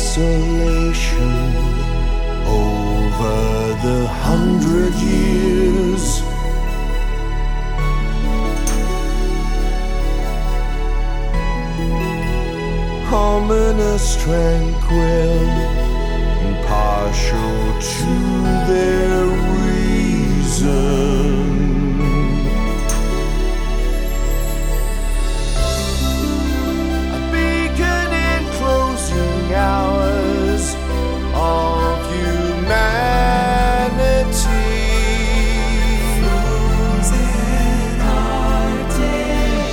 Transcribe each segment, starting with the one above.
desolation over the 100 years. Ominous, tranquil, impartial to their reason. A beacon in closing hours of humanity. Frozen Arctic.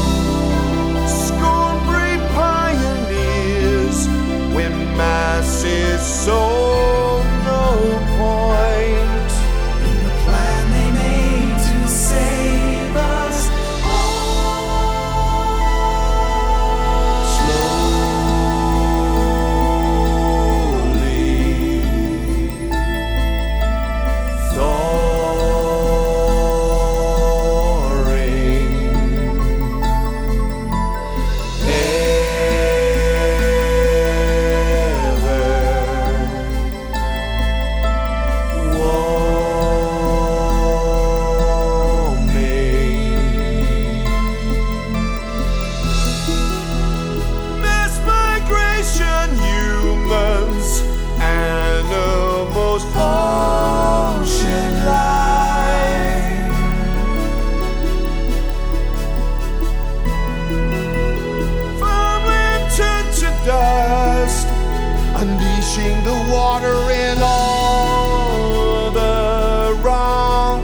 Scorn-brave pioneers when masses saw no point In the plan they made to save us humans, animals, ocean life. Farmland turned to dust, unleashing the water in all the wrong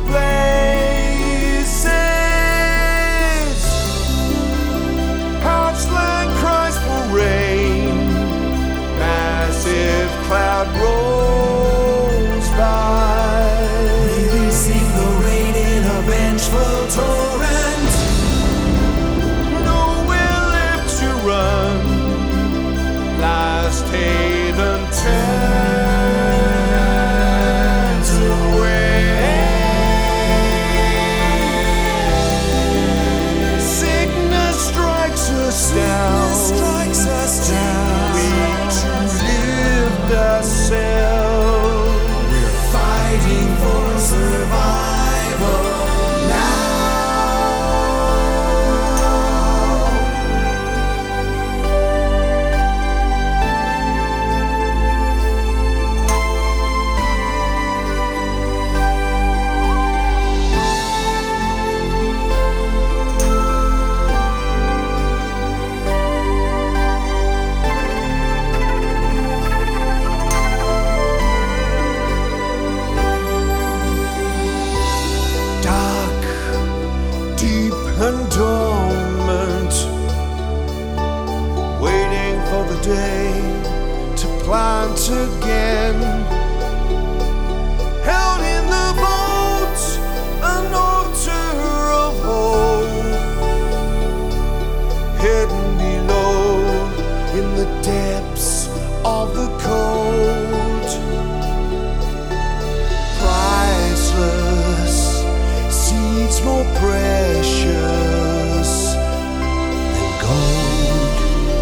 places. Parched land cries for rain, massive cloud rolls by, releasing the rain in a vengeful torrent. nowhere left to run. Last haven turns away. Sickness strikes us down. Weak to lift ourselves. We're fighting for survival now. Dark, deep and dormant, waiting for the day to plant again. Held in the vault, an altar of hope, hidden below in the depths of the cold. Priceless seeds more precious than gold.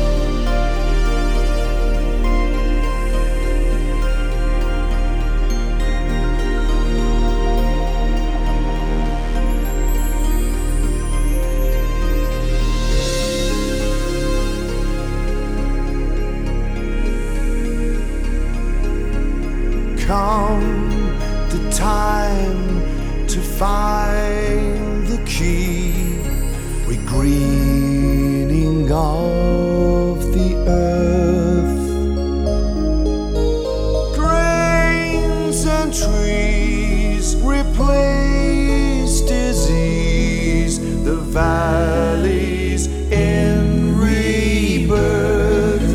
Come the time to find the key, regreening of the earth. Grains and trees replace disease, the valleys in rebirth.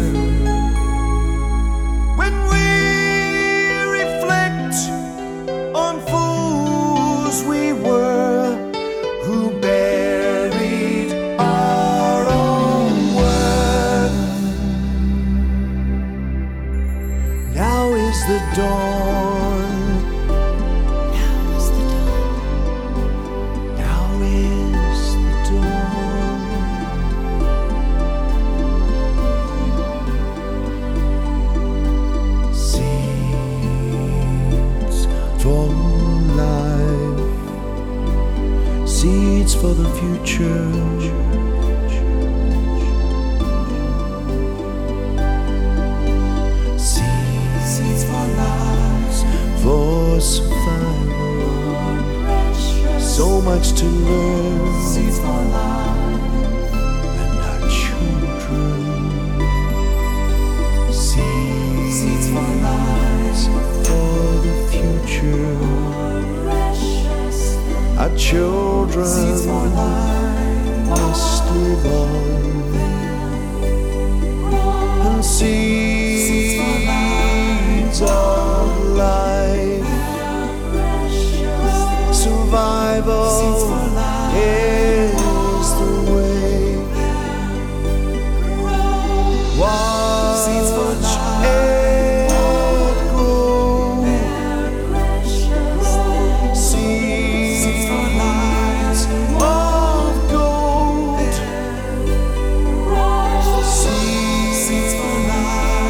When we reflect on fools we were, who buried our own worth. Now is the dawn. Now is the dawn. for life, seeds for the future. Seeds for life, For survival, so much to learn, seeds for life, and our children. seeds for life, For the future, our children seeds for life, must live on, and seeds of life, survival is the way. Watch it grow, seeds of gold, seeds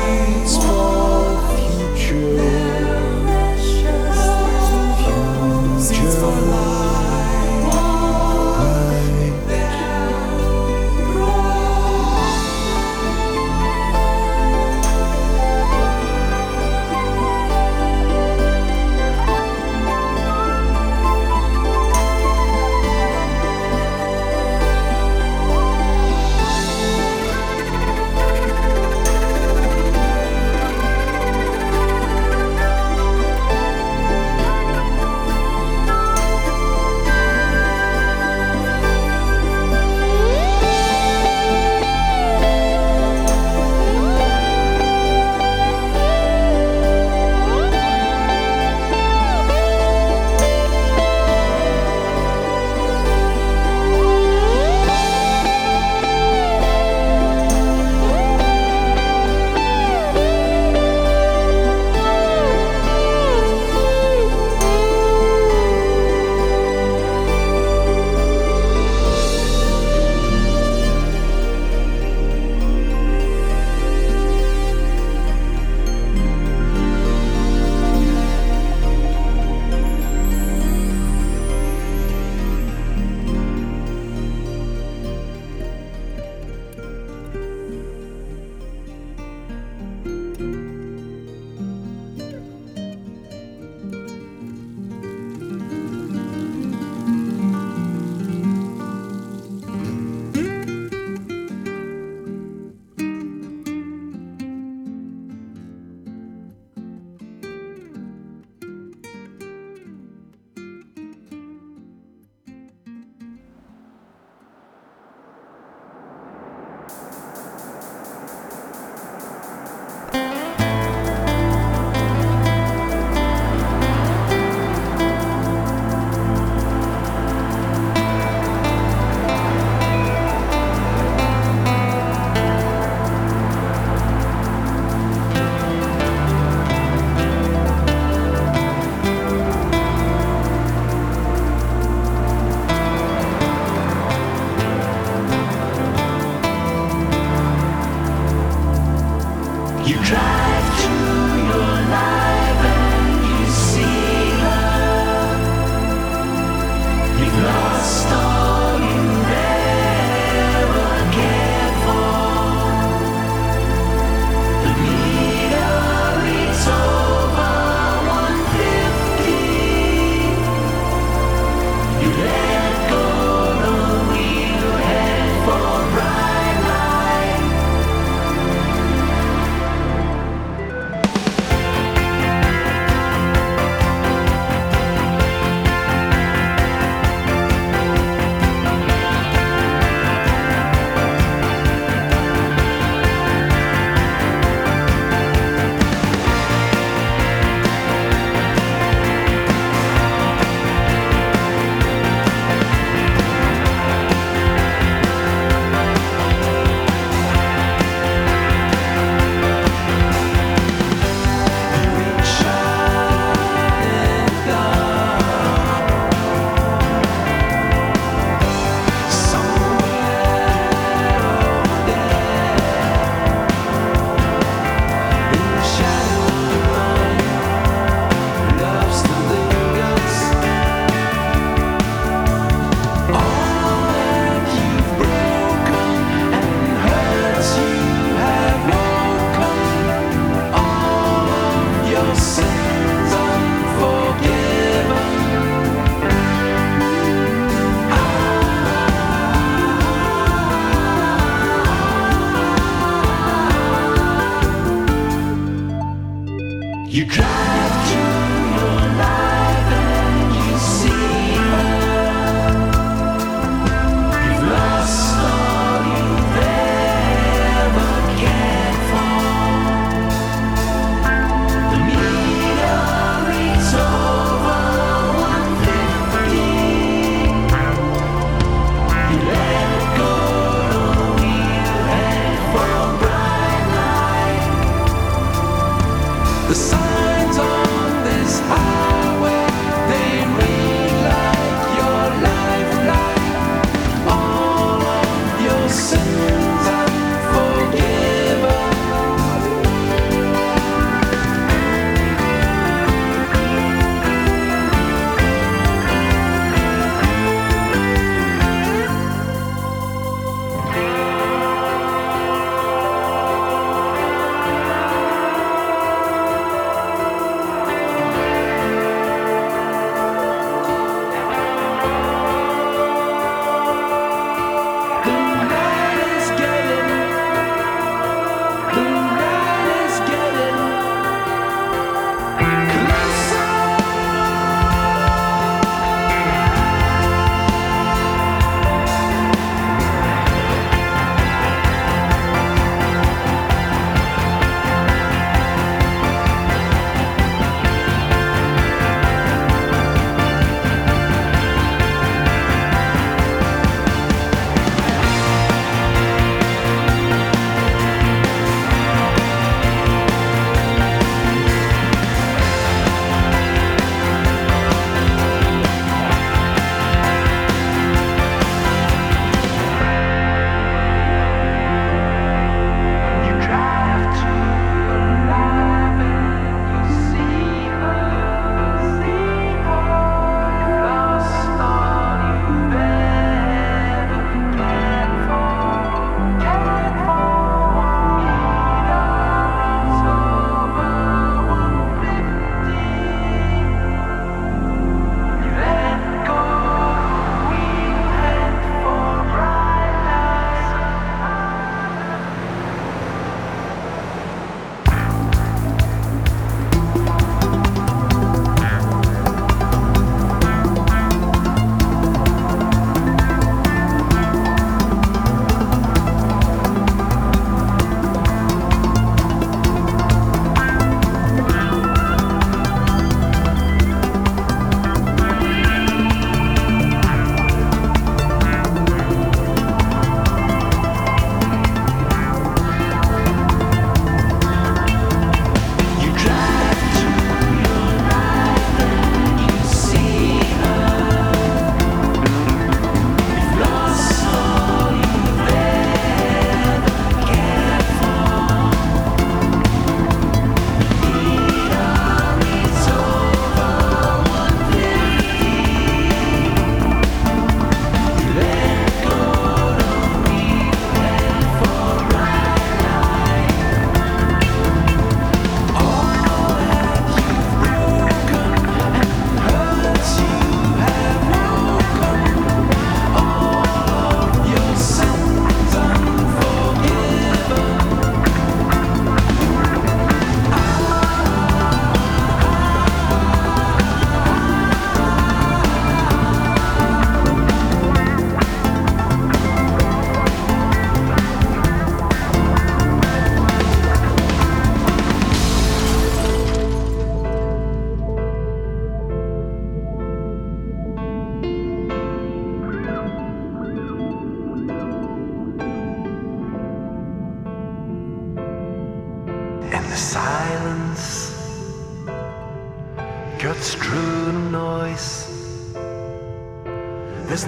through the noise. There's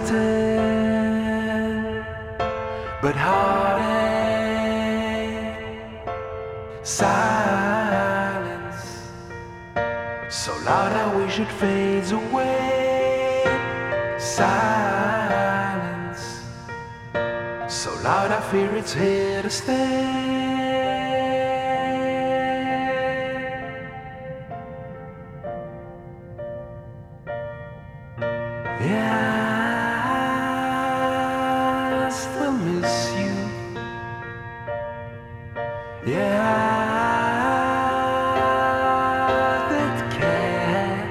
nothing but heartache, silence, so loud I wish it fades away. Silence, so loud I fear it's here to stay. Yeah, I still miss you. Yeah, that can.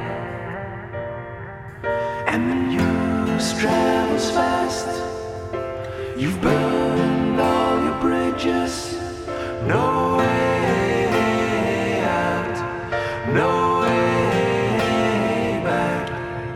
And the news travels fast. You've burned all your bridges. No way out. No way back.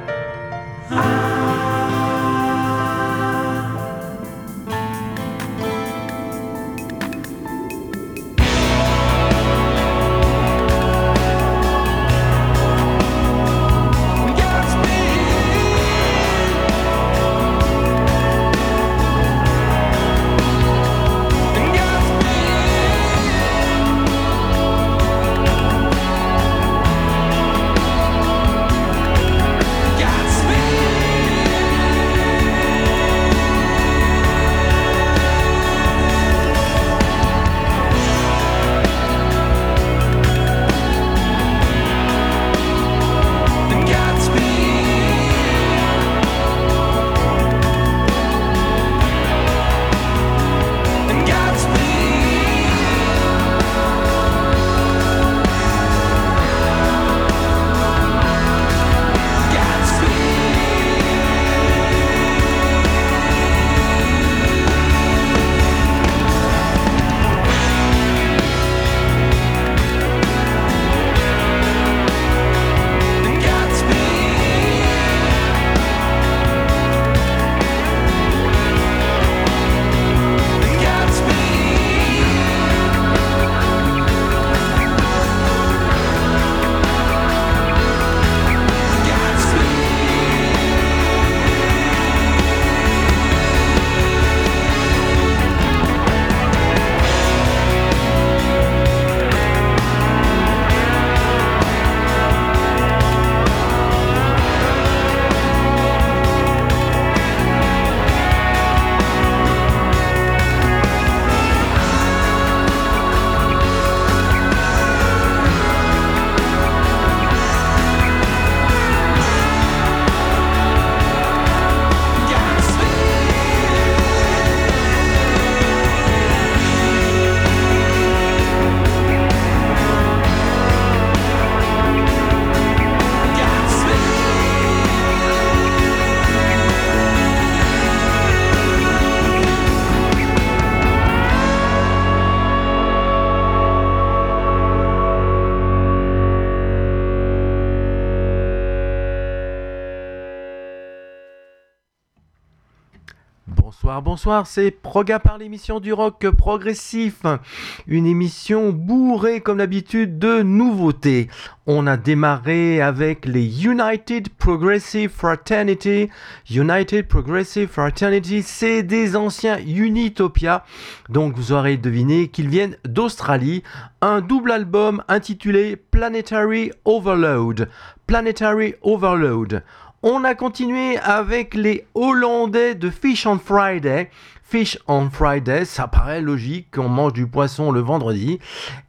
Bonsoir, c'est Proga par l'émission du rock progressif, une émission bourrée comme d'habitude de nouveautés. On a démarré avec les United Progressive Fraternity. United Progressive Fraternity, c'est des anciens Unitopia, donc vous aurez deviné qu'ils viennent d'Australie. Un double album intitulé Planetary Overload. Planetary Overload. On a continué avec les Hollandais de Fish on Friday. Fish on Friday, ça paraît logique, on mange du poisson le vendredi.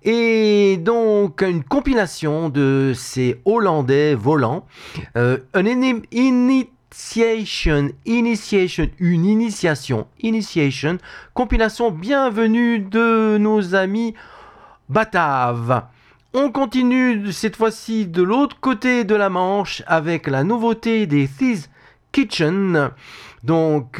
Et donc, une compilation de ces Hollandais volants. Une initiation, compilation bienvenue de nos amis bataves. On continue cette fois-ci de l'autre côté de la Manche avec la nouveauté des Thi's Kitchen, donc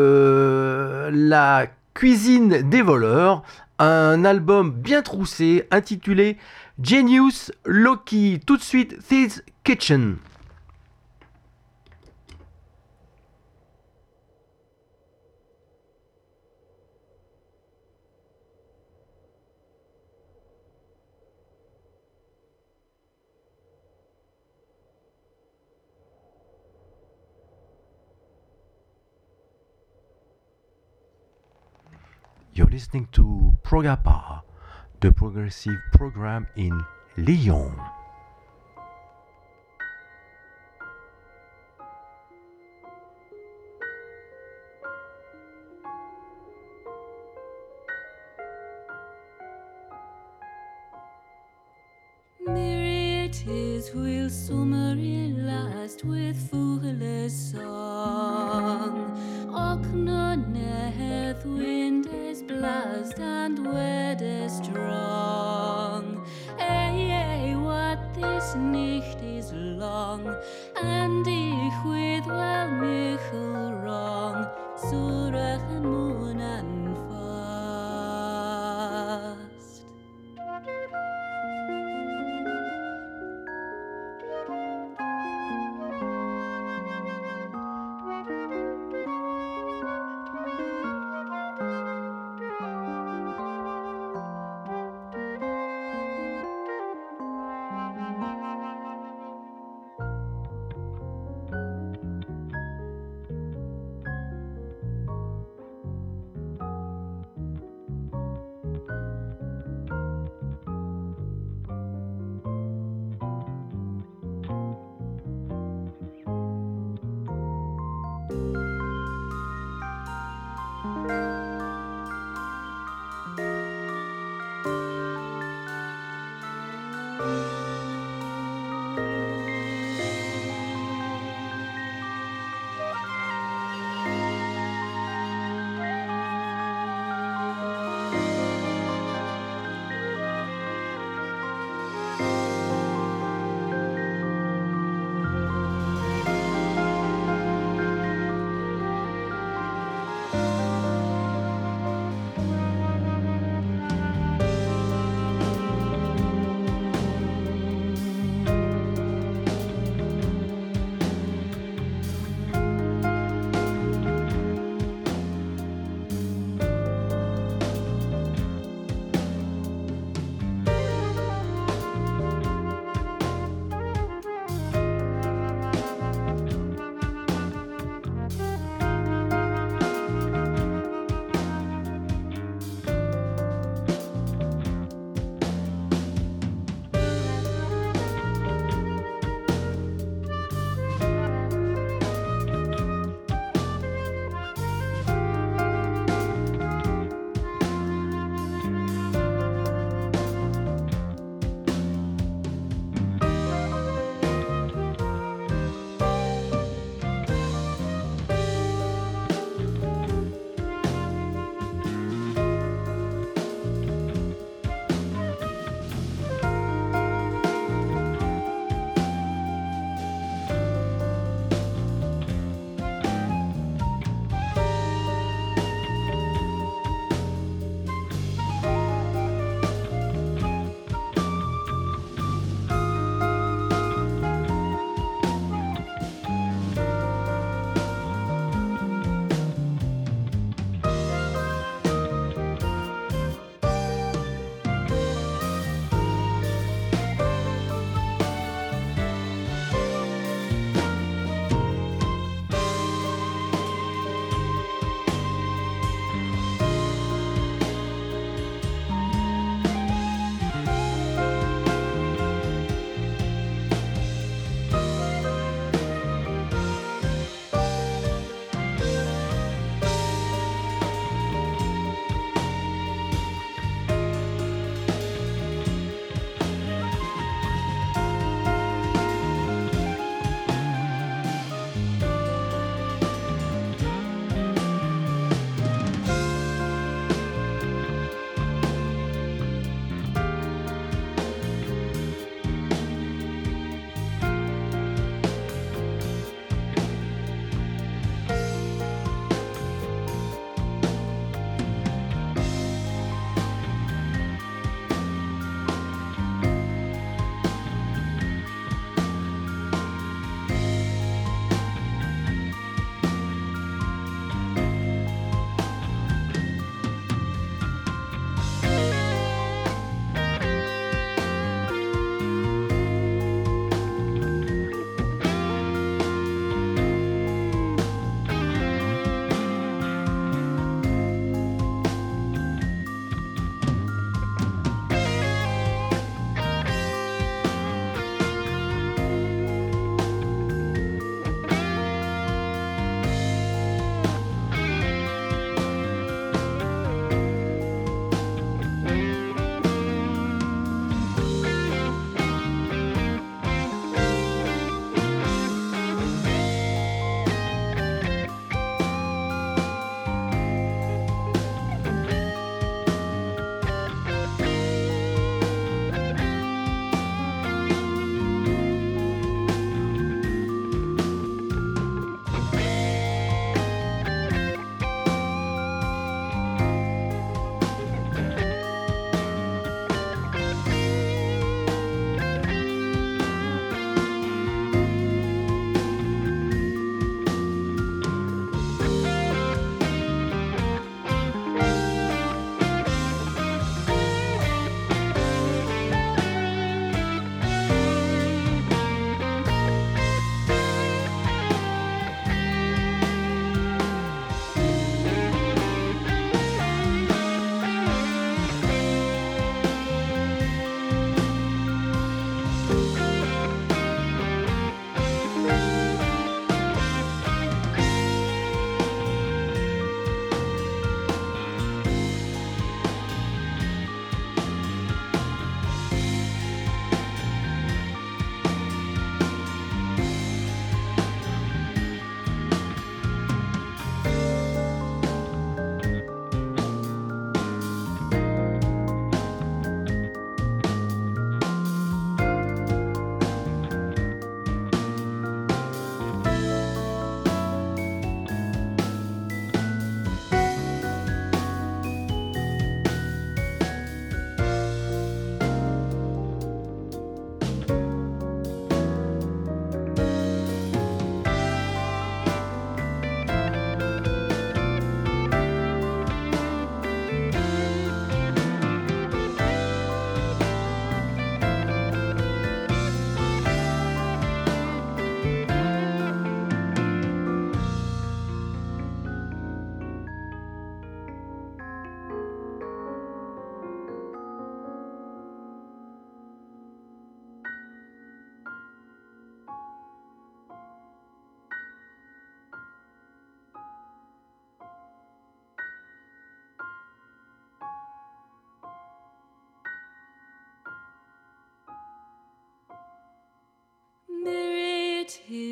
la cuisine des voleurs, un album bien troussé intitulé Genius Loki. Tout de suite, Thi's Kitchen. You're listening to Progapa, the progressive program in Lyon. Myriad will summer last with foolish song. Oknone hath wind is blast and weather strong. Hey, what this nicht is long, and ich with well michel wrong, surach moon and fast.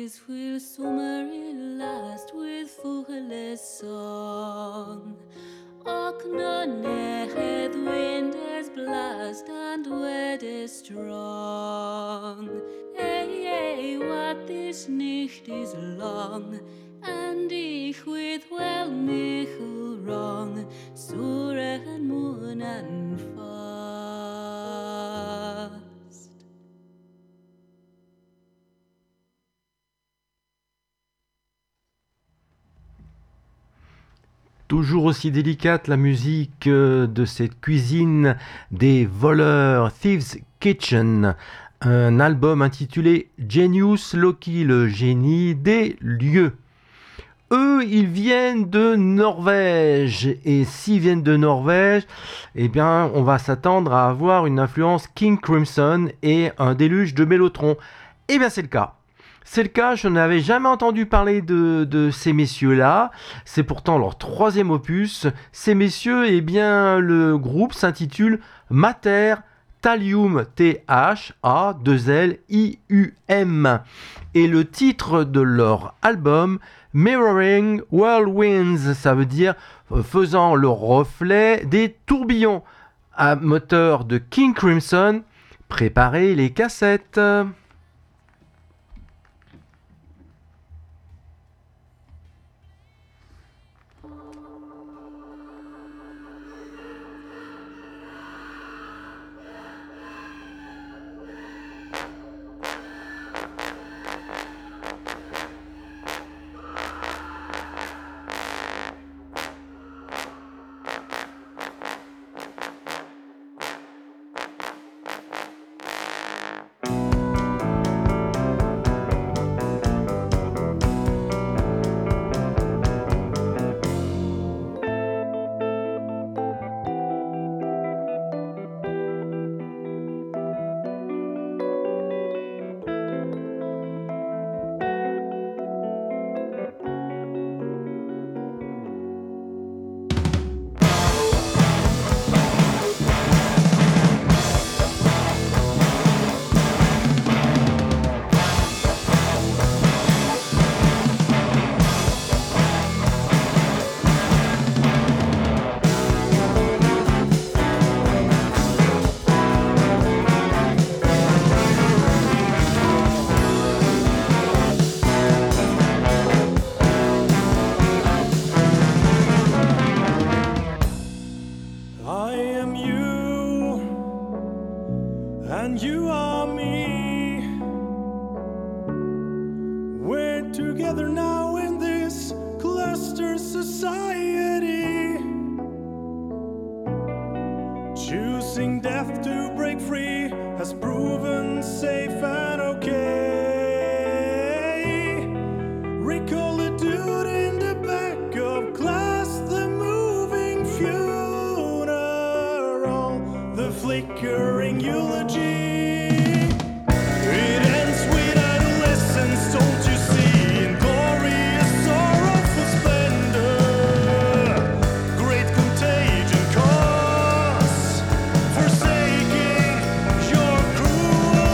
days will summery last with fullest song. Och, the wind is blast and weather is strong. Hey, what this nicht is long, and ich with well michel wrong, sure and moon and fast. Toujours aussi délicate la musique de cette cuisine des voleurs, Thieves Kitchen, un album intitulé Genius Loci, le génie des lieux. Eux, ils viennent de Norvège, et s'ils viennent de Norvège, eh bien, on va s'attendre à avoir une influence King Crimson et un déluge de Mellotron. Eh bien, c'est le cas. C'est le cas, je n'avais jamais entendu parler de ces messieurs-là. C'est pourtant leur troisième opus. Ces messieurs, eh bien, le groupe s'intitule Mater Thallium, T-H-A-2-L-I-U-M. Et le titre de leur album, Mirroring Whirlwinds, ça veut dire faisant le reflet des tourbillons. À moteur de King Crimson, préparez les cassettes. Choosing death to break free has proven safe and okay. Recall the dude in the back of class, the moving funeral, the flickering eulogy. It ends with adolescence, don't you see, in glorious sorrowful splendor. Great contagion cause, forsaking your cruel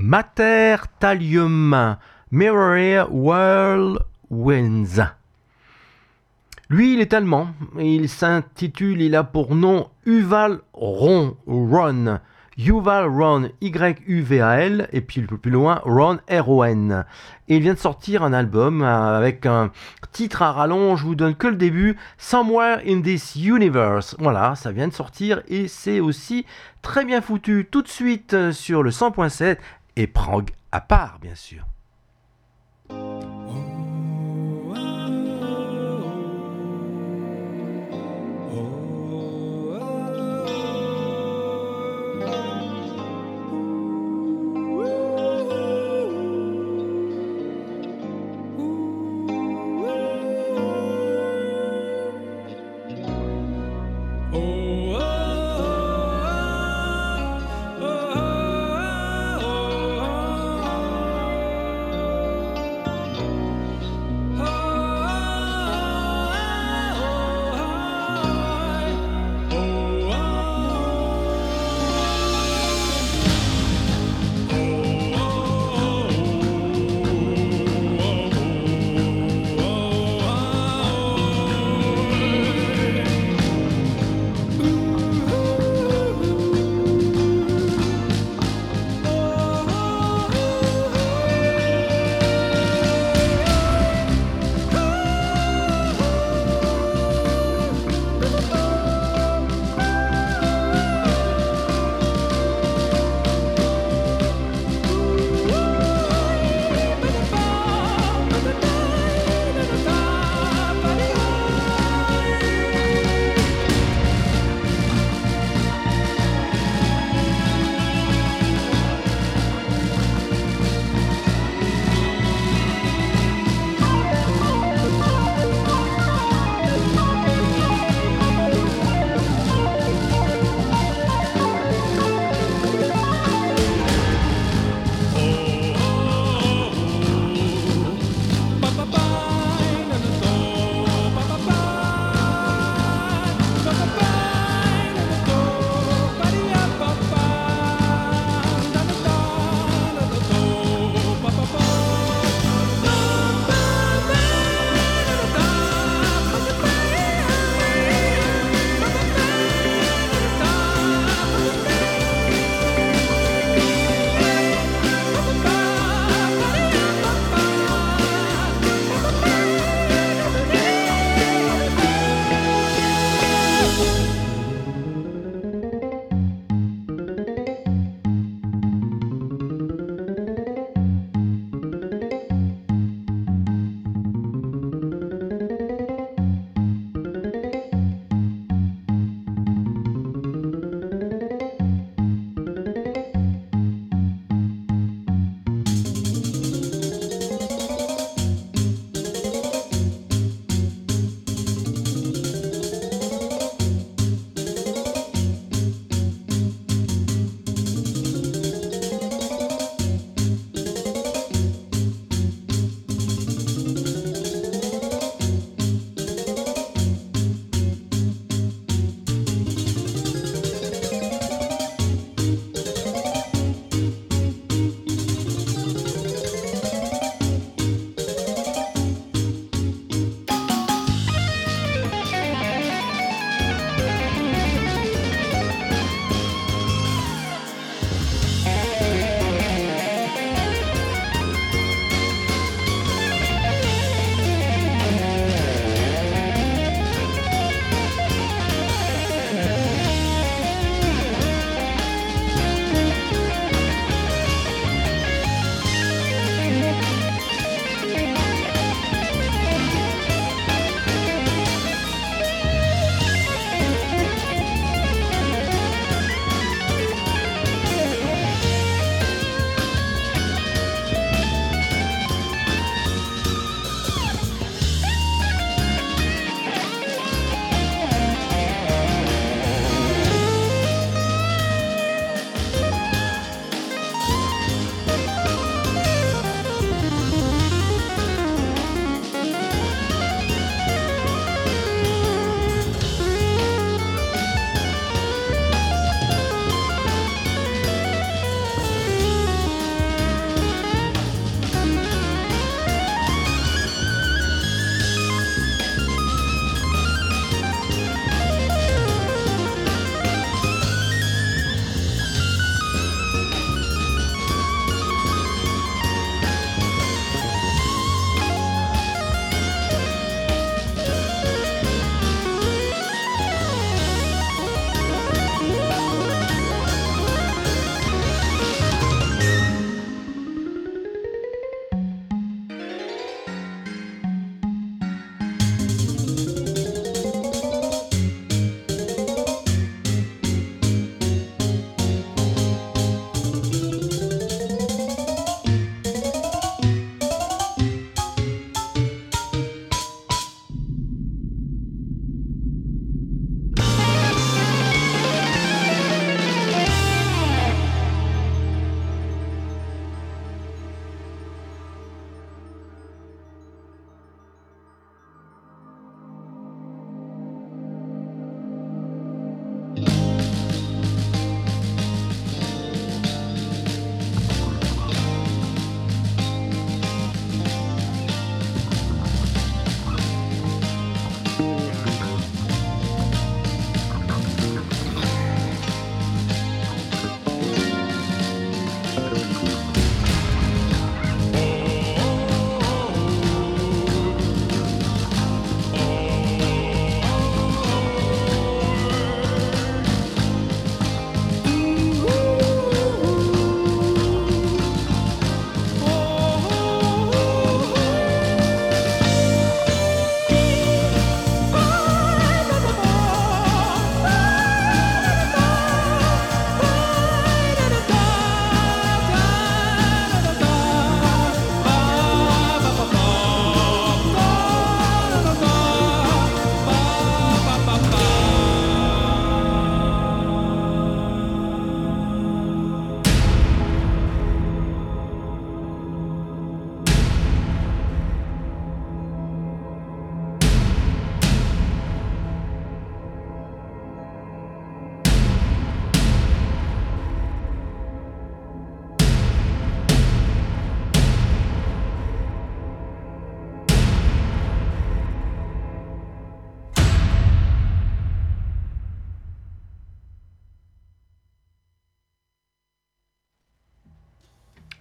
Mater Thallium, Mirror Whirlwinds. Lui, il est allemand, il s'intitule, il a pour nom Yuval Ron, Yuval Ron, Y-U-V-A-L, et puis plus loin, Ron, R-O-N. Et il vient de sortir un album avec un titre à rallonge, je vous donne que le début, Somewhere in this Universe. Voilà, ça vient de sortir et c'est aussi très bien foutu. Tout de suite sur le 100.7 et prog à part, bien sûr.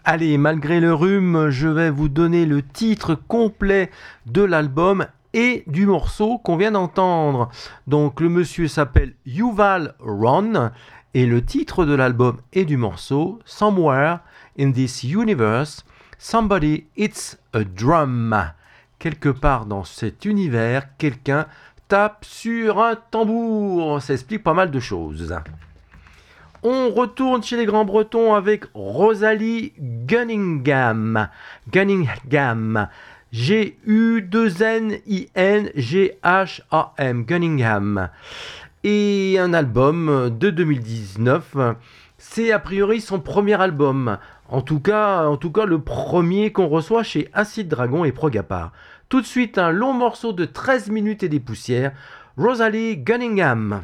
Allez, malgré le rhume, je vais vous donner le titre complet de l'album et du morceau qu'on vient d'entendre. Donc le monsieur s'appelle Yuval Ron et le titre de l'album et du morceau Somewhere in this universe, somebody hits a drum. Quelque part dans cet univers, quelqu'un tape sur un tambour. Ça explique pas mal de choses. On retourne chez les Grands Bretons avec Rosalie Gunningham. G-U-2-N-I-N-G-H-A-M. Gunningham. Et un album de 2019. C'est a priori son premier album. En tout cas le premier qu'on reçoit chez Acid Dragon et Progapar. Tout de suite, un long morceau de 13 minutes et des poussières. Rosalie Gunningham.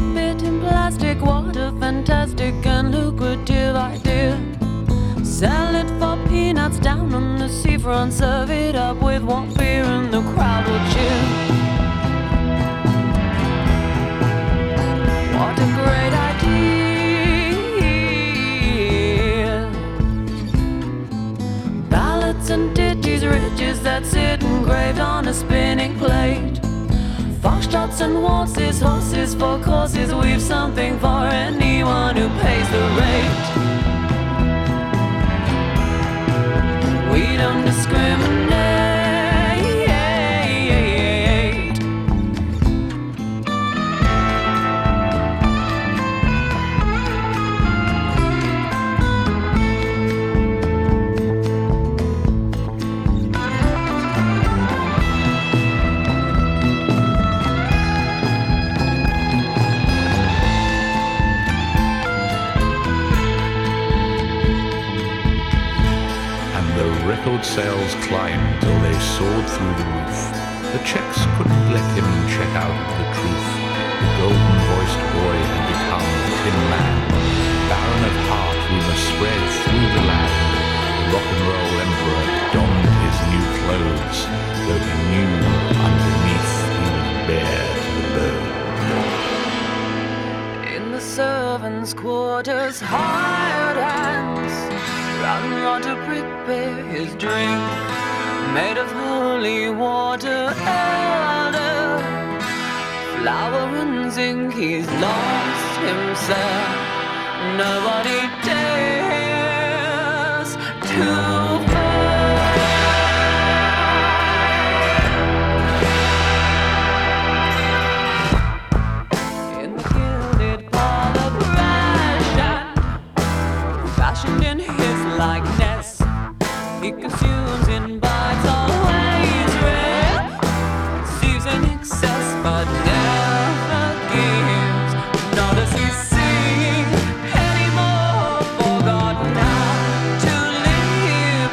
it in plastic, what a fantastic and lucrative idea. Sell it for peanuts down on the seafront, serve it up with warm beer and the crowd will cheer. What a great idea. Ballads and ditties, riches that sit engraved on a spinning plate. Foxtrots and waltzes, horses for courses, we've something for anyone who pays the rate. We don't discriminate. Record sales climbed till they soared through the roof. The checks couldn't let him check out the truth. The golden-voiced boy had become the Tin Man. Baron of heart, rumor spread through the land. The rock and roll emperor donned his new clothes, though he knew underneath he was bare to the bone. In the servants' quarters, hired hands run to prepare his drink, made of holy water, elder, flour and zinc. He's lost himself. Nobody dares to fight. In the gilded parlor, fashioned in his likeness, he consumes in bites, always rare, receives in excess but never gives. Nor does he sing anymore, forgotten how to live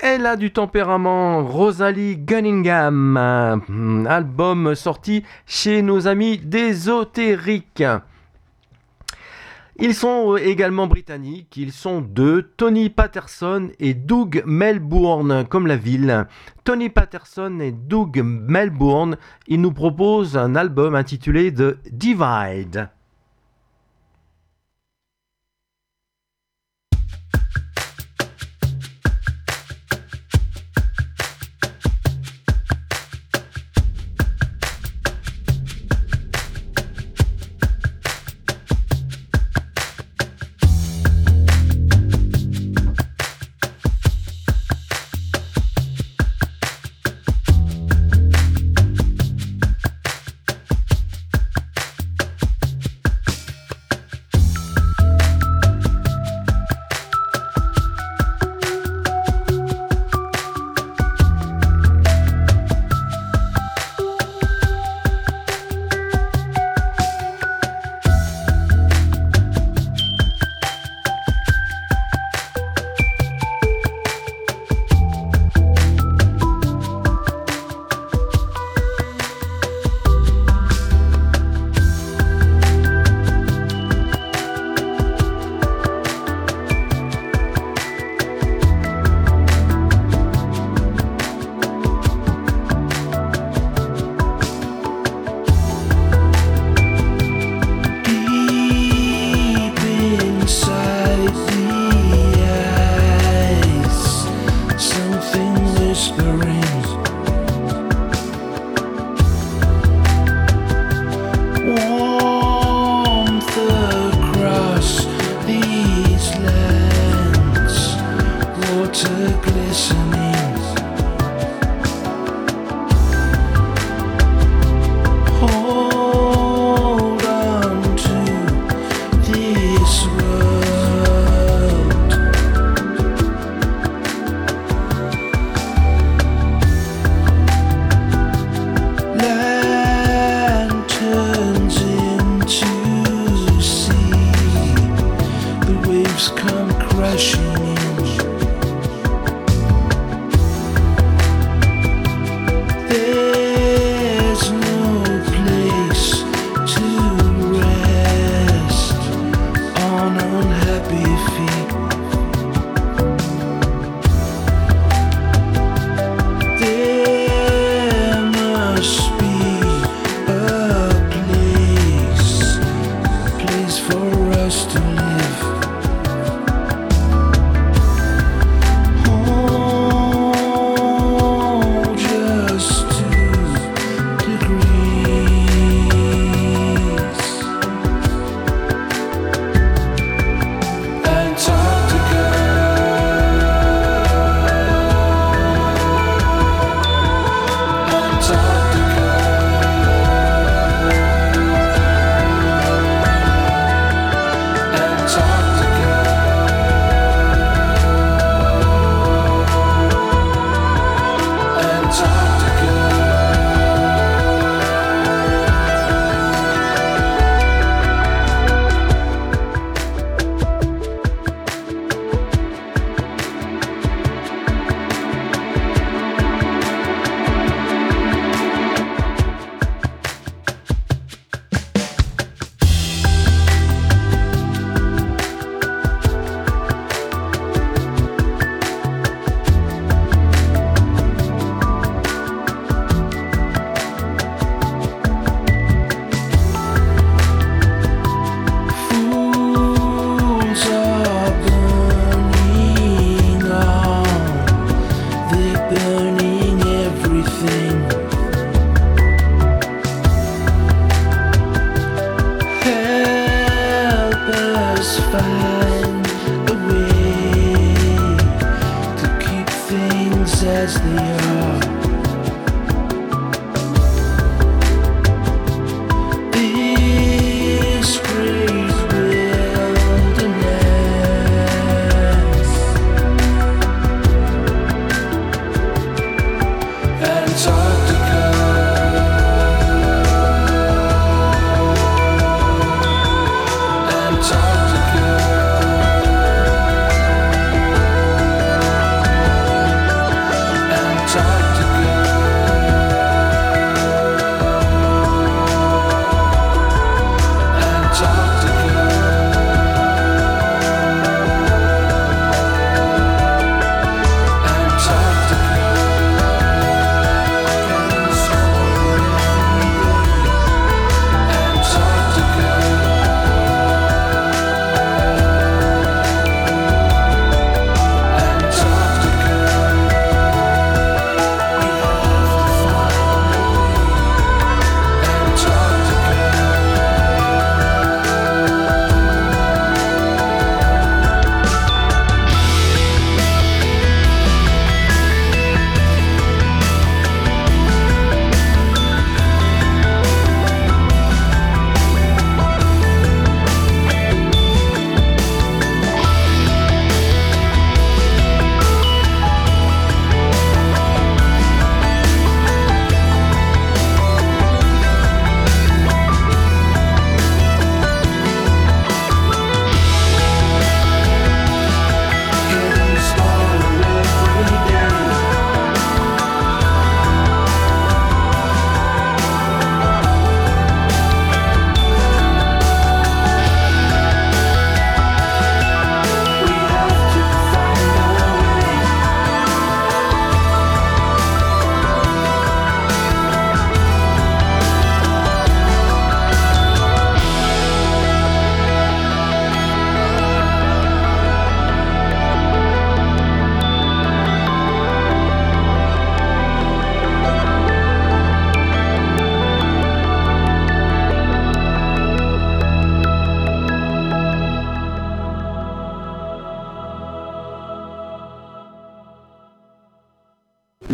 Elle a du tempérament, Rosalie Gunningham, album sorti chez nos amis d'Ésotérique. Ils sont également britanniques, ils sont deux, Tony Patterson et Doug Melbourne, comme la ville. Tony Patterson et Doug Melbourne, ils nous proposent un album intitulé The Divide.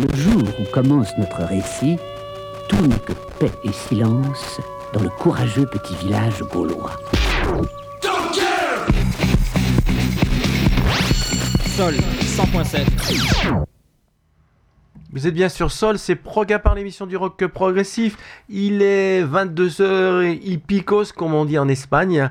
Le jour où commence notre récit, tout n'est que paix et silence dans le courageux petit village gaulois. Sol 100.7. Vous êtes bien sur Sol, c'est Proga par l'émission du rock progressif. Il est 22h et picos, comme on dit en Espagne.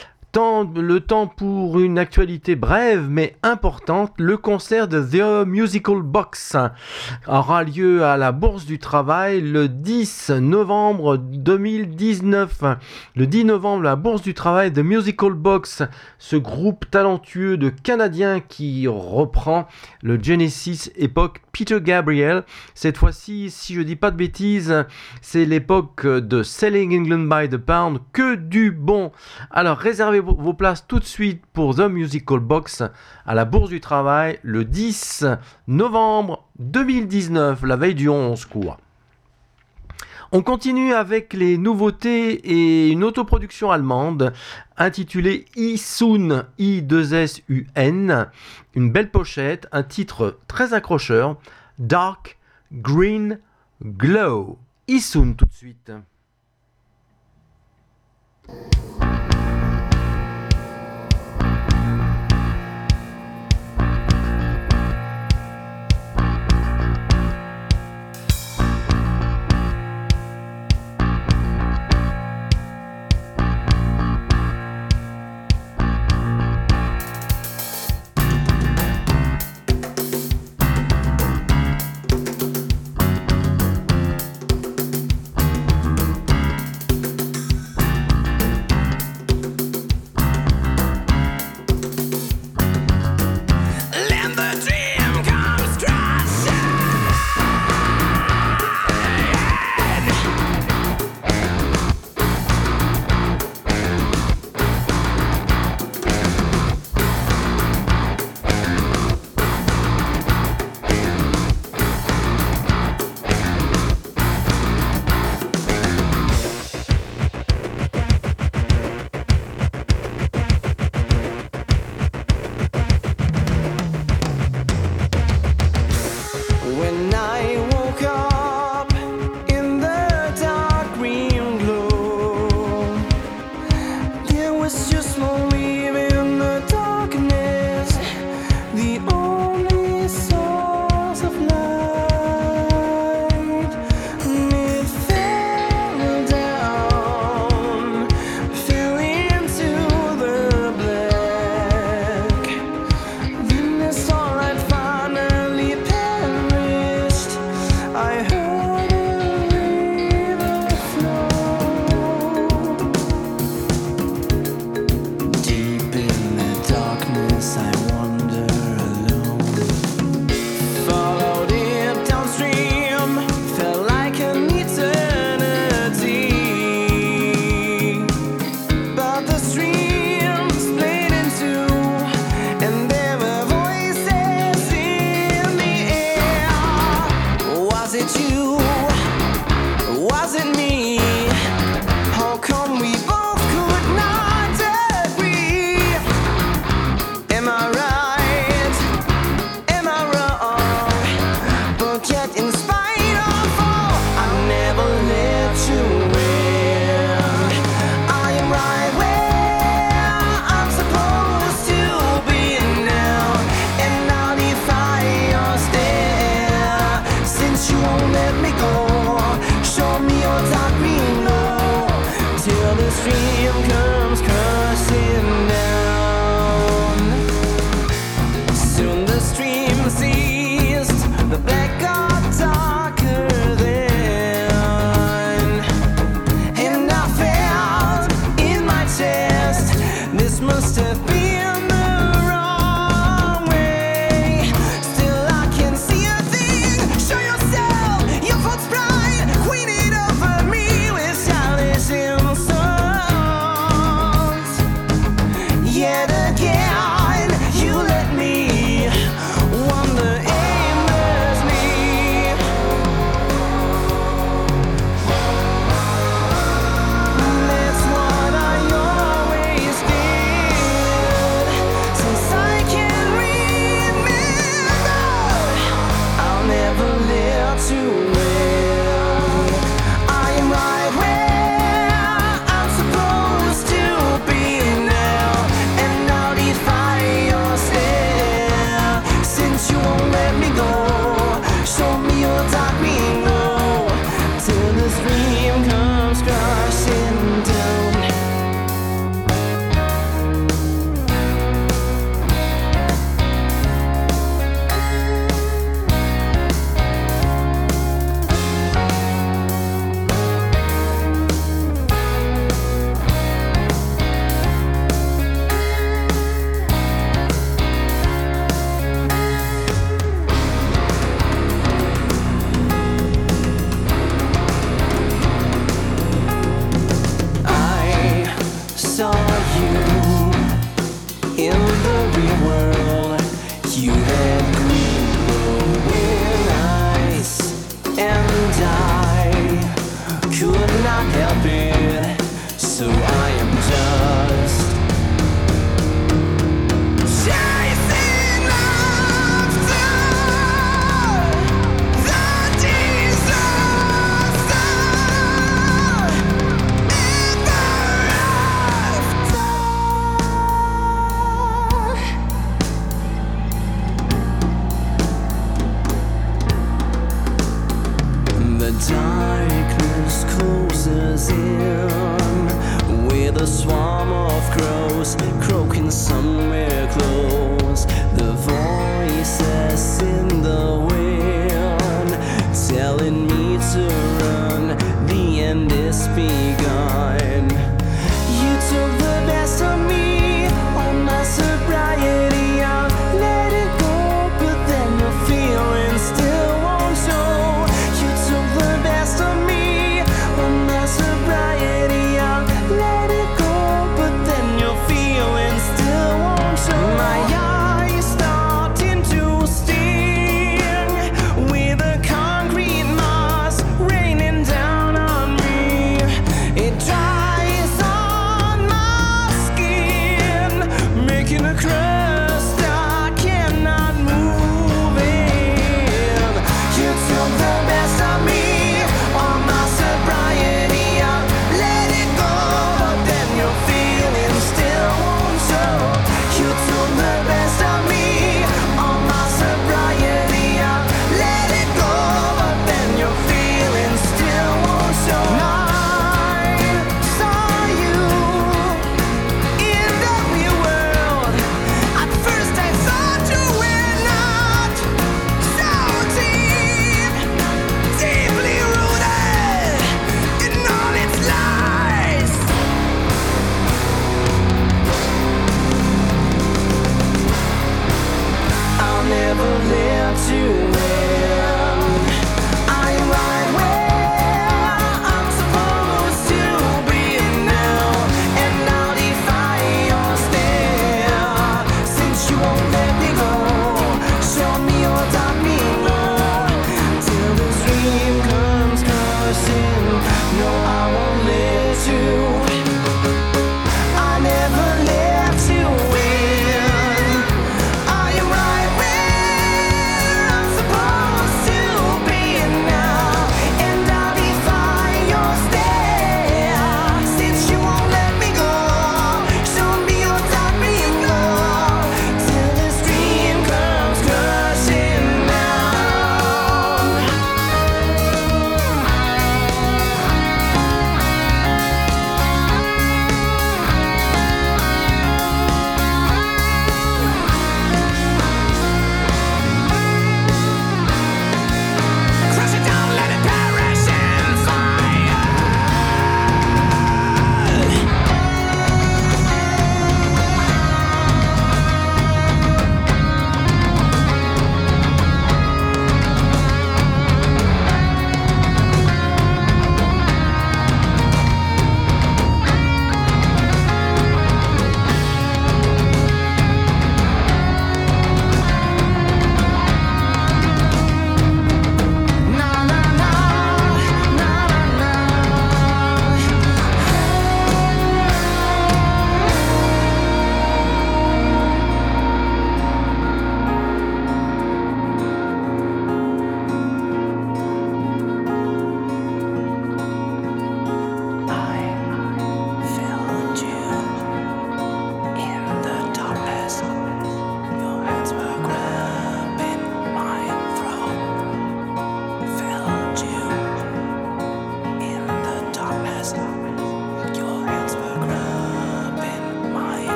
Le temps pour une actualité brève mais importante. Le concert de The Musical Box aura lieu à la Bourse du Travail le 10 novembre 2019. Le 10 novembre, la Bourse du Travail, The Musical Box, ce groupe talentueux de Canadiens qui reprend le Genesis époque Peter Gabriel. Cette fois-ci, si je dis pas de bêtises, c'est l'époque de Selling England by the Pound. Que du bon! Alors réservez vos places tout de suite pour The Musical Box à la Bourse du Travail le 10 novembre 2019, la veille du 11 quoi. On continue avec les nouveautés et une autoproduction allemande intitulée Isun, I2SUN, une belle pochette, un titre très accrocheur, Dark Green Glow. Isun tout de suite. Queen it over me with childish insult. to win. I am right where I'm supposed to be now, and I'll defy your stare. Since you won't let me go, show me your dark below, till this dream comes crashing down. Saw you in the real world. You had green glowing eyes, and I could not help it. So I am just chasing after the disaster. The darkness closes in with a swarm of crows croaking somewhere close. The voices in the wind telling me to run. The end is begun. You took the best of me on my sobriety. I'll let it go, but then your feelings still won't show. You took the best of me on my sobriety. I'll let it go, but then your feelings still won't show. My eyes starting to sting.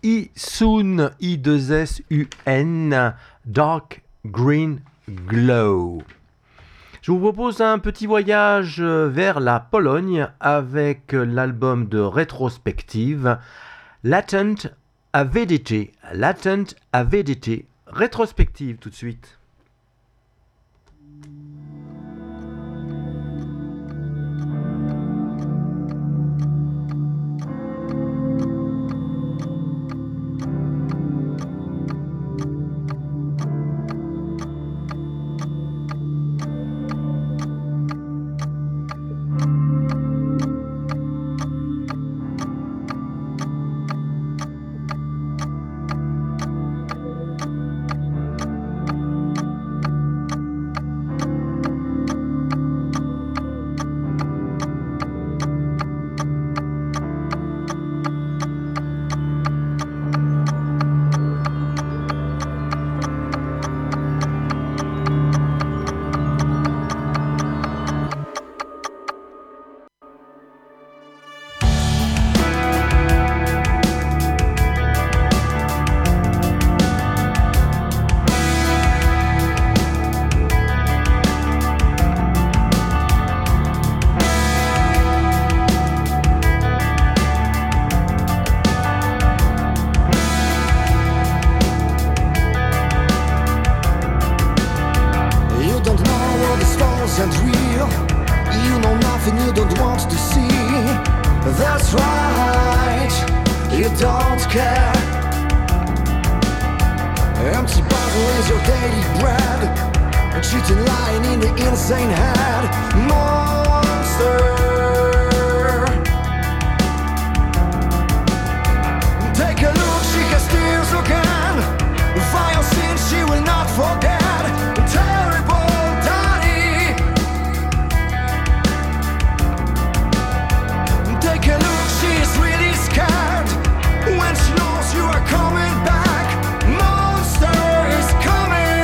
I-Sun, I-2-S-U-N, Dark Green Glow. Je vous propose un petit voyage vers la Pologne avec l'album de rétrospective Latent Avidity. Latent Avidity. Rétrospective tout de suite.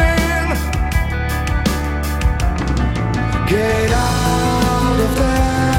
Get out of there.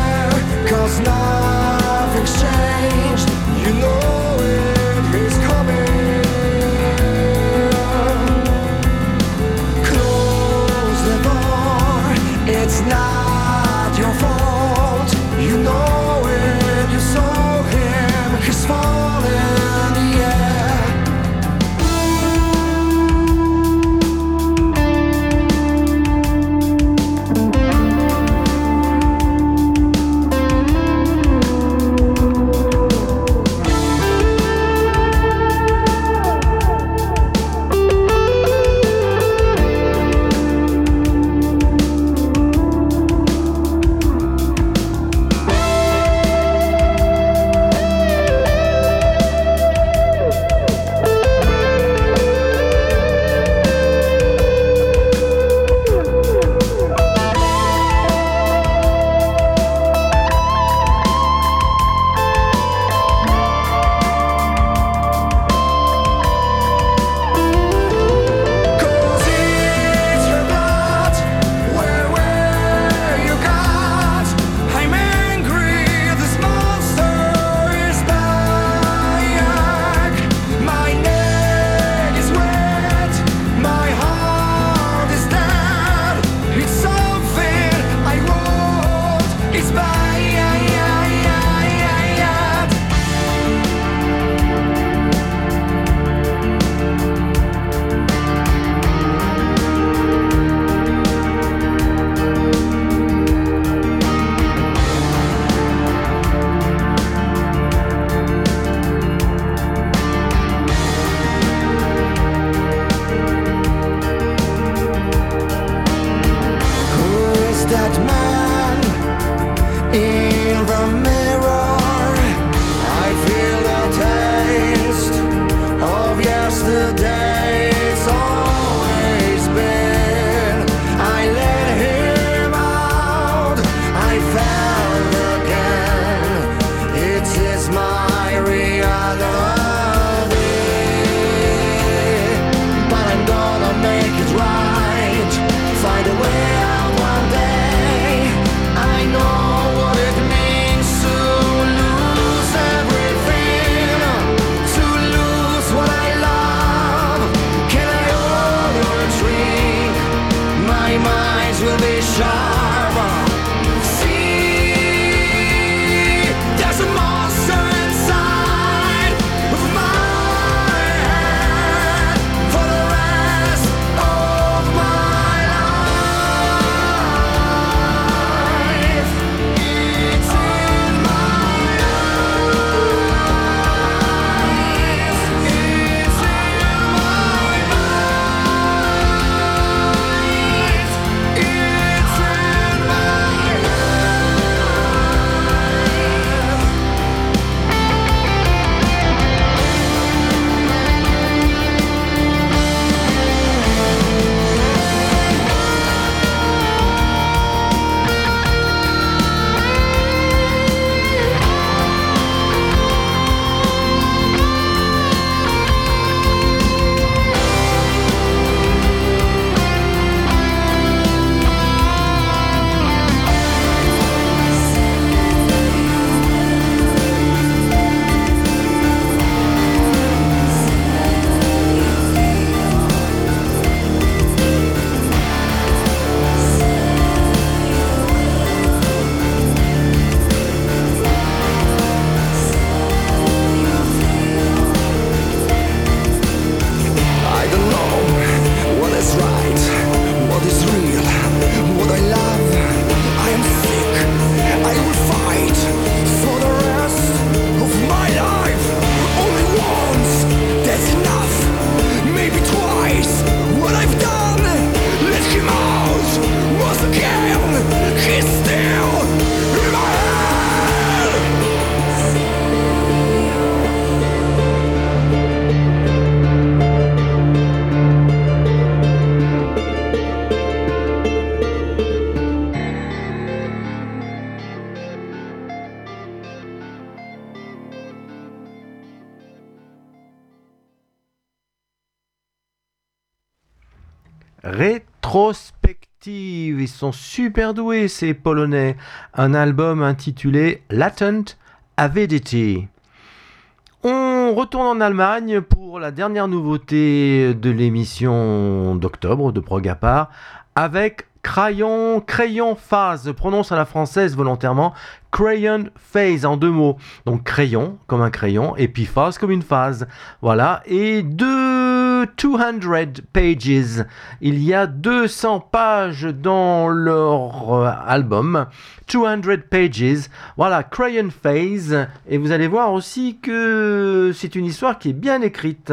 Rétrospective. Ils sont super doués, ces Polonais. Un album intitulé Latent Avidity. On retourne en Allemagne pour la dernière nouveauté de l'émission d'octobre de Prog-à-part avec Crayon Phase, je prononce à la française volontairement, Crayon Phase en 2 mots. Donc crayon comme un crayon et puis phase comme une phase. Voilà, et 200 pages. Il y a 200 pages dans leur album. 200 pages. Voilà, Crayon Phase. Et vous allez voir aussi que c'est une histoire qui est bien écrite.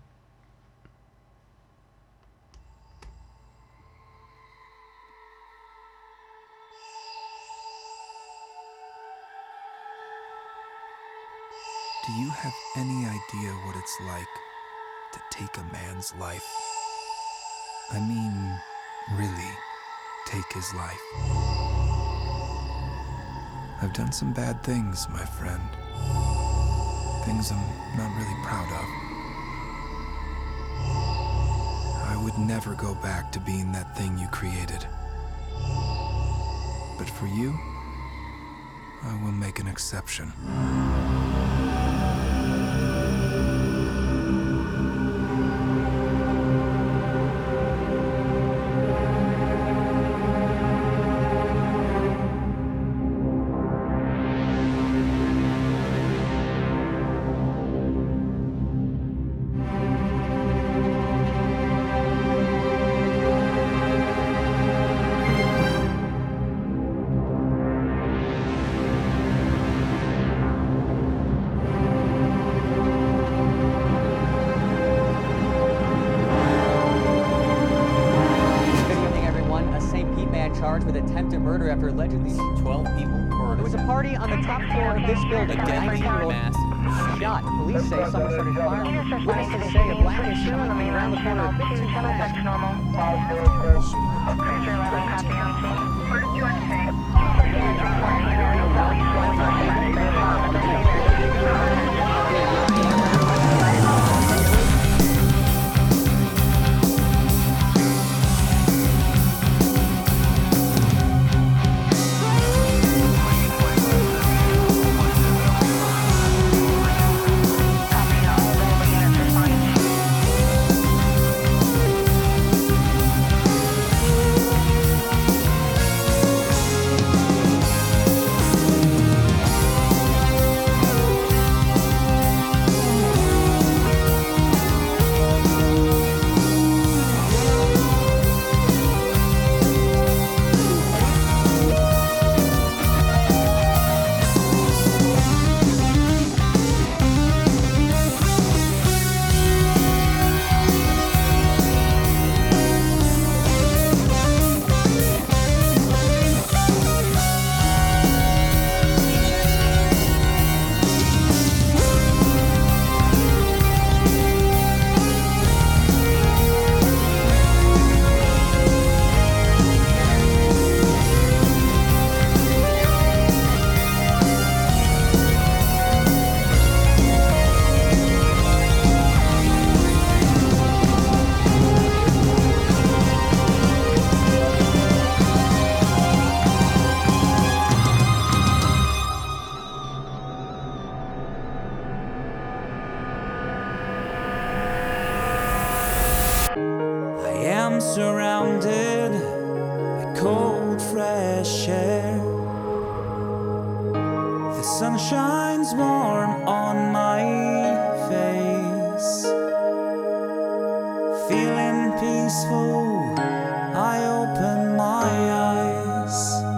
Do you have any idea what it's like to take a man's life? I mean, really, take his life. I've done some bad things, my friend. Things I'm not really proud of. I would never go back to being that thing you created. But for you, I will make an exception. charged with attempted murder after allegedly 12 people murdered. There was a party on the top floor of this building. A 19-year-old shot. Police say someone started firing. Witnesses say a black is shot around the corner of 2 That's normal. Cruiser 11, copy on scene. Where did you want to surrounded by cold, fresh air. The sun shines warm on my face. Feeling peaceful, I open my eyes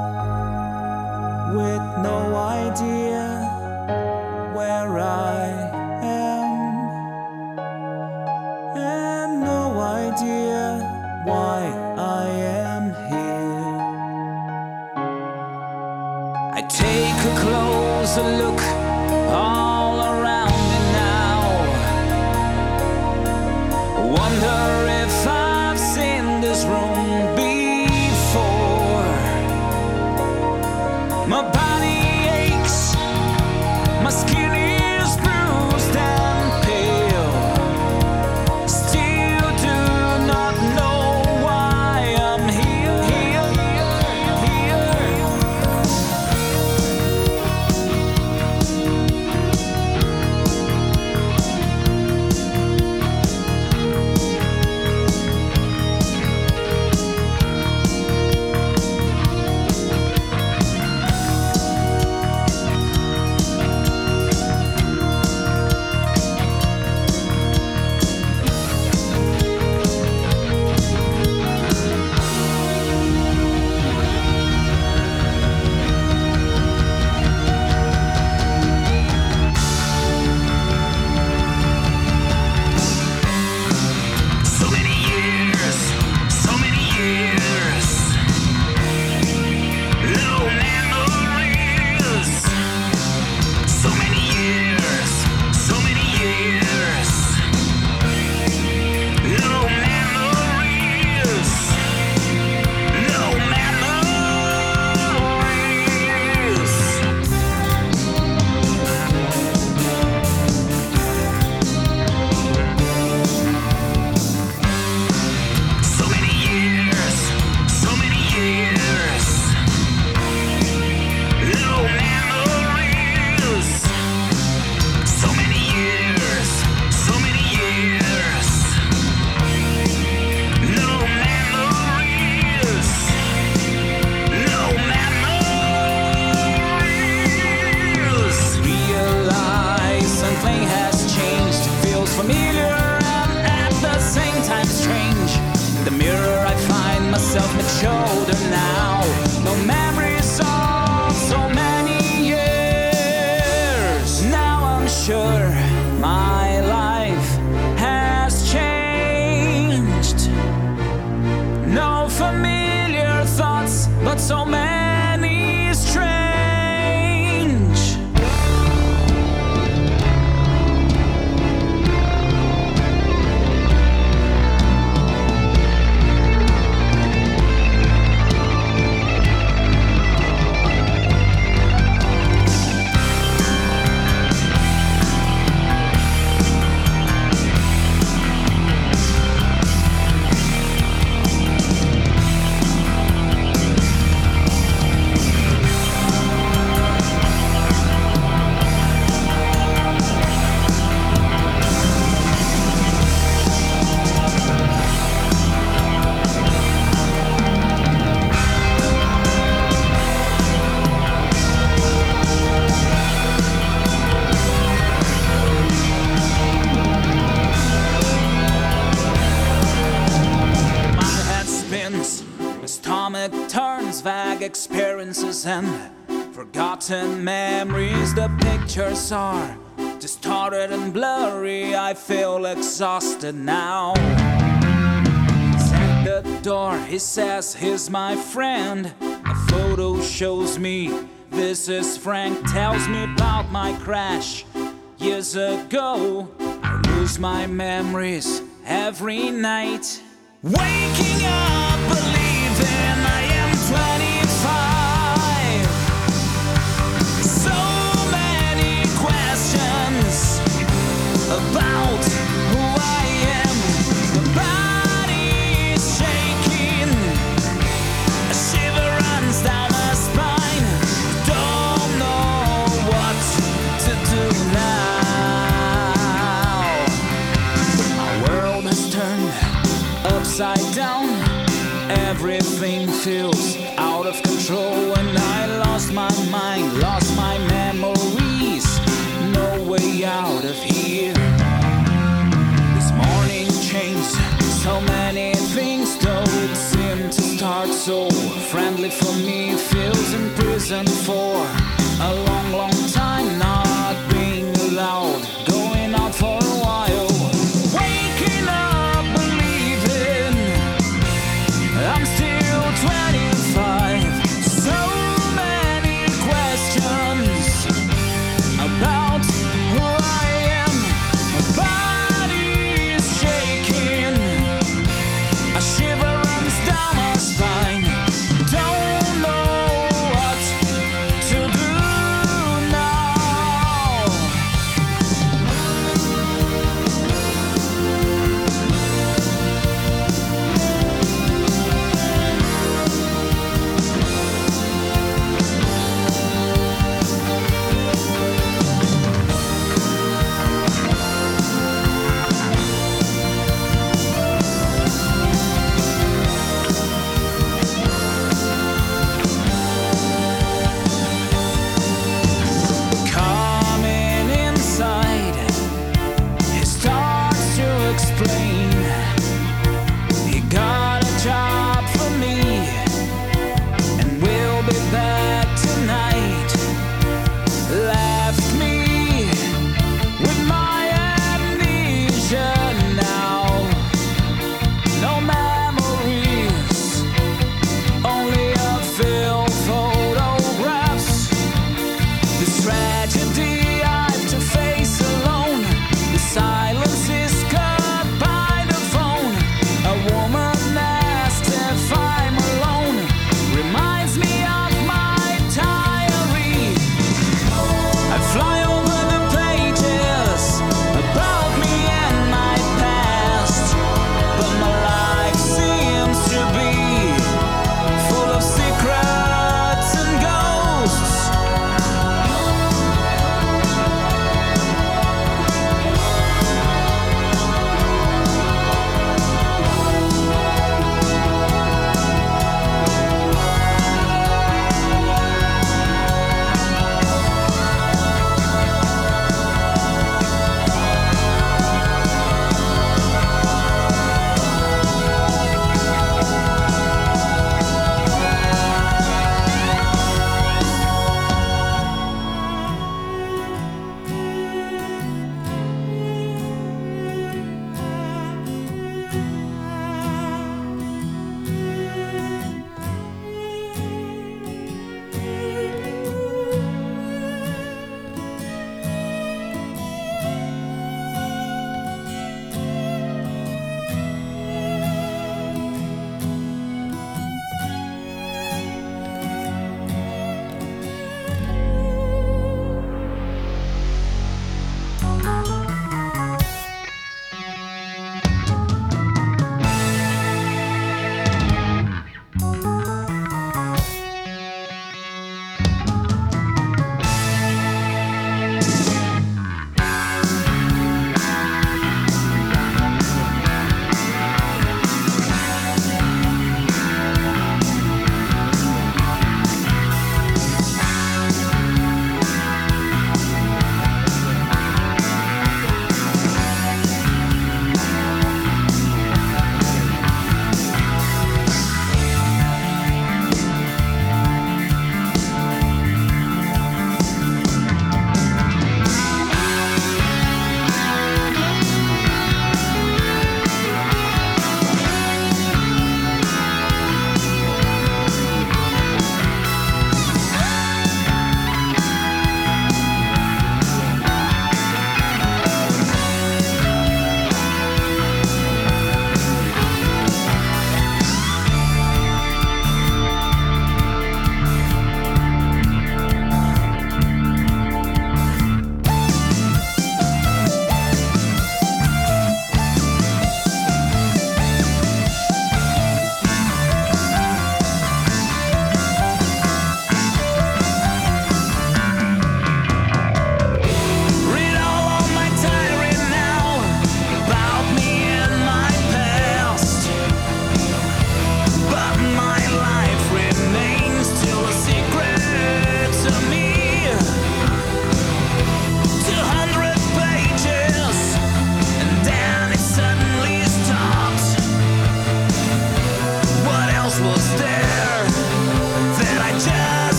with no idea where I am and no idea why I am here. I take a closer look all around me now. Wonder if I've seen this room before. My body aches, my skin is bruised and pale. Still do not know why sure my life has changed. No familiar thoughts, but so many strange. Vague experiences and forgotten memories. The pictures are distorted and blurry. I feel exhausted now. He's at the door, he says he's my friend. A photo shows me this is Frank. Tells me about my crash years ago. I lose my memories every night. Waking up believing I am 25. So many questions about who I am. My body is shaking. A shiver runs down my spine. Don't know what to do now. Our world has turned upside down. Everything feels out of control, and I lost my mind, lost my memories. No way out of here. This morning changed so many things, though it seemed to start so friendly for me. Feels in prison for a long, long time, not being allowed, going out for a while. Waking up believing I'm still 25. So many questions about who I am. My body is shaking. A shiver runs down my spine. Don't know what to do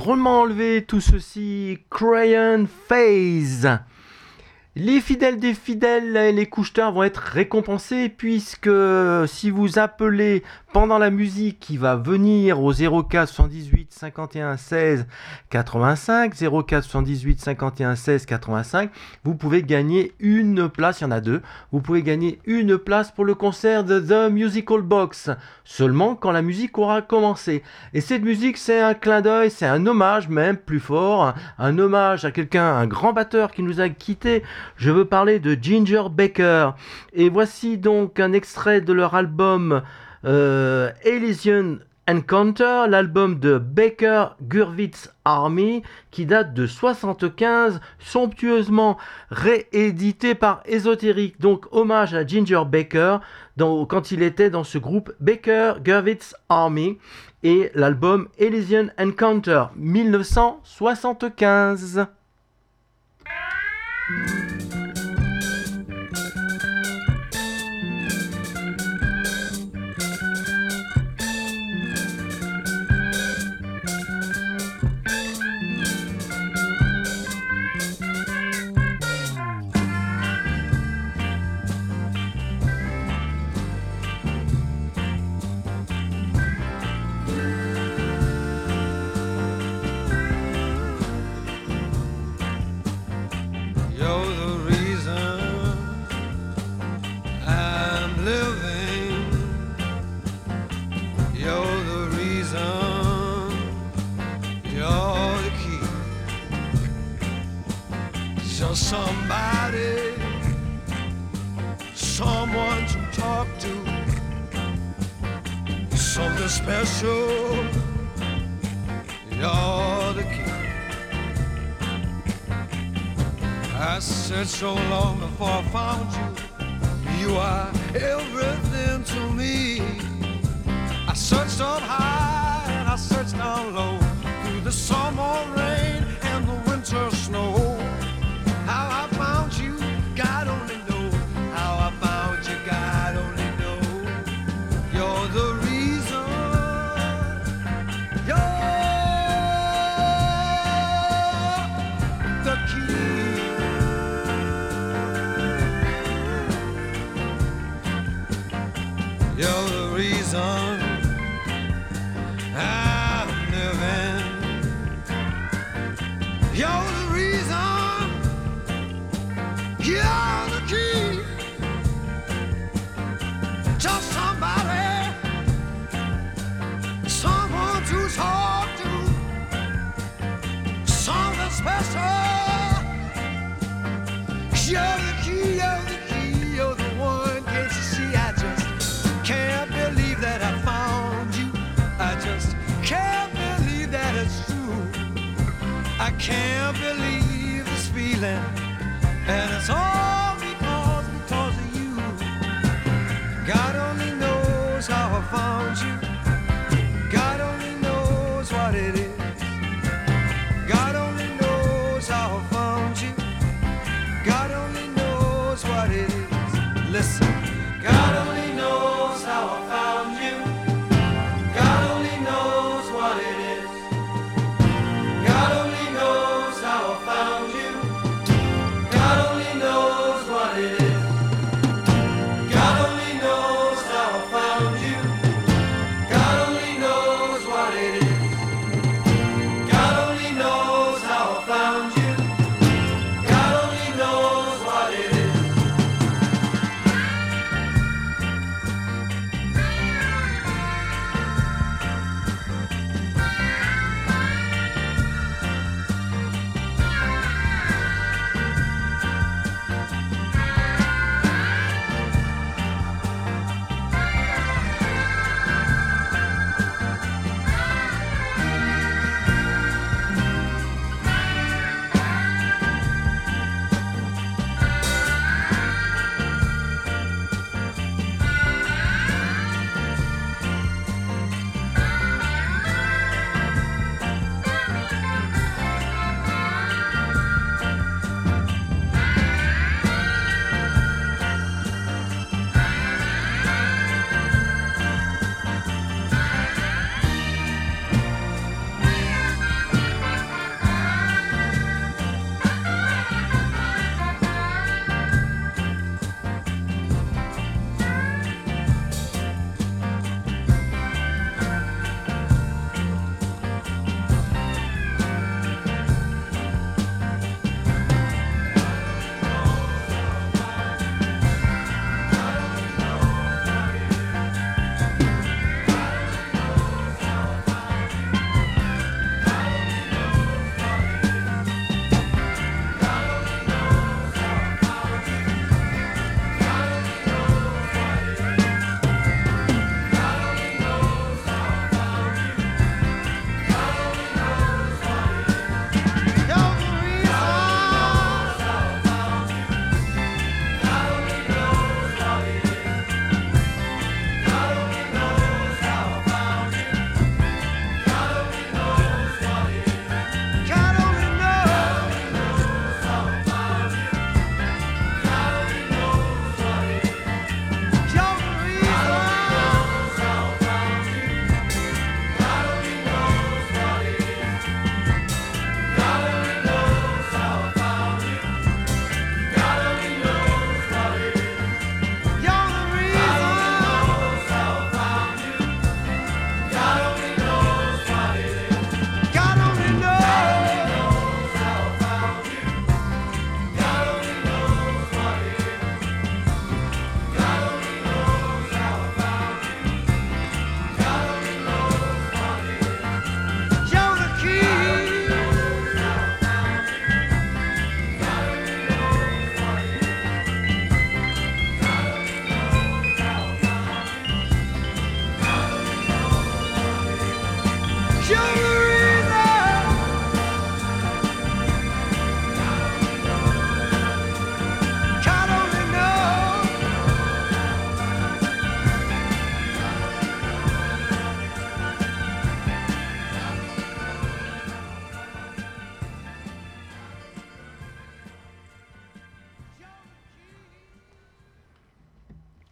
drôlement enlevé tout ceci, Crayon Phase. Les fidèles des fidèles et les couche-tard vont être récompensés puisque si vous appelez pendant la musique qui va venir au 04 78 51 16 85, 04 78 51 16 85, vous pouvez gagner une place, il y en a deux, vous pouvez gagner une place pour le concert de The Musical Box, seulement quand la musique aura commencé. Et cette musique, c'est un clin d'œil, c'est un hommage même plus fort, un hommage à quelqu'un, un grand batteur qui nous a quittés. Je veux parler de Ginger Baker. Et voici donc un extrait de leur album Elysian Encounter, l'album de Baker Gurvitz Army, qui date de 75, somptueusement réédité par Esoteric. Donc hommage à Ginger Baker quand il était dans ce groupe Baker Gurvitz Army, et l'album Elysian Encounter 1975. Somebody, someone to talk to, something special. You're the key. I said so long before I found you. You are everything to me. I searched up high and I searched down low, through the summer rain and the winter snow. How I found you, God only knows. How I found you, God only knows. You're the reason. You're the key. You're the reason I'm living. You're the reason. You're the key. Just somebody, someone to talk to, something special. You're the key, you're the key, you're the one. Can't you see? I just can't believe that I found you. I just can't believe that it's true. I can't believe this feeling. And it's all because of you. God only knows how I found you. God only knows what it is. God only knows how I found you. God only knows what it is. Listen. God only knows how I found you. God only knows what it is. God only knows how I found you. God only knows what it is. God only knows how I found you. God only knows what it is. God only knows how I found you. God only knows what it is.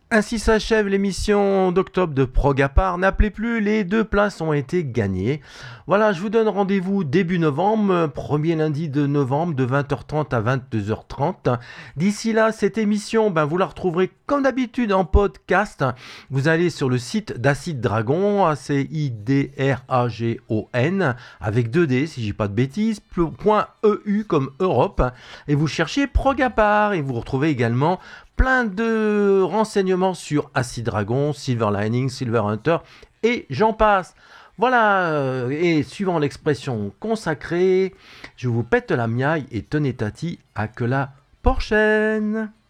Ainsi s'achève l'émission d'octobre de Prog-à-part. N'appelez plus, les 2 places ont été gagnées. Voilà, je vous donne rendez-vous début novembre, premier lundi de novembre, de 20h30 à 22h30. D'ici là, cette émission, vous la retrouverez comme d'habitude en podcast. Vous allez sur le site d'Acid Dragon, ACIDRAGON, avec 2D, si je dis pas de bêtises, .eu comme Europe, et vous cherchez Prog-à-part, et vous retrouvez également plein de renseignements sur Acid Dragon, Silver Lining, Silver Hunter et j'en passe. Voilà, et suivant l'expression consacrée, je vous pète la miaille et tenez tati, à que la prochaine.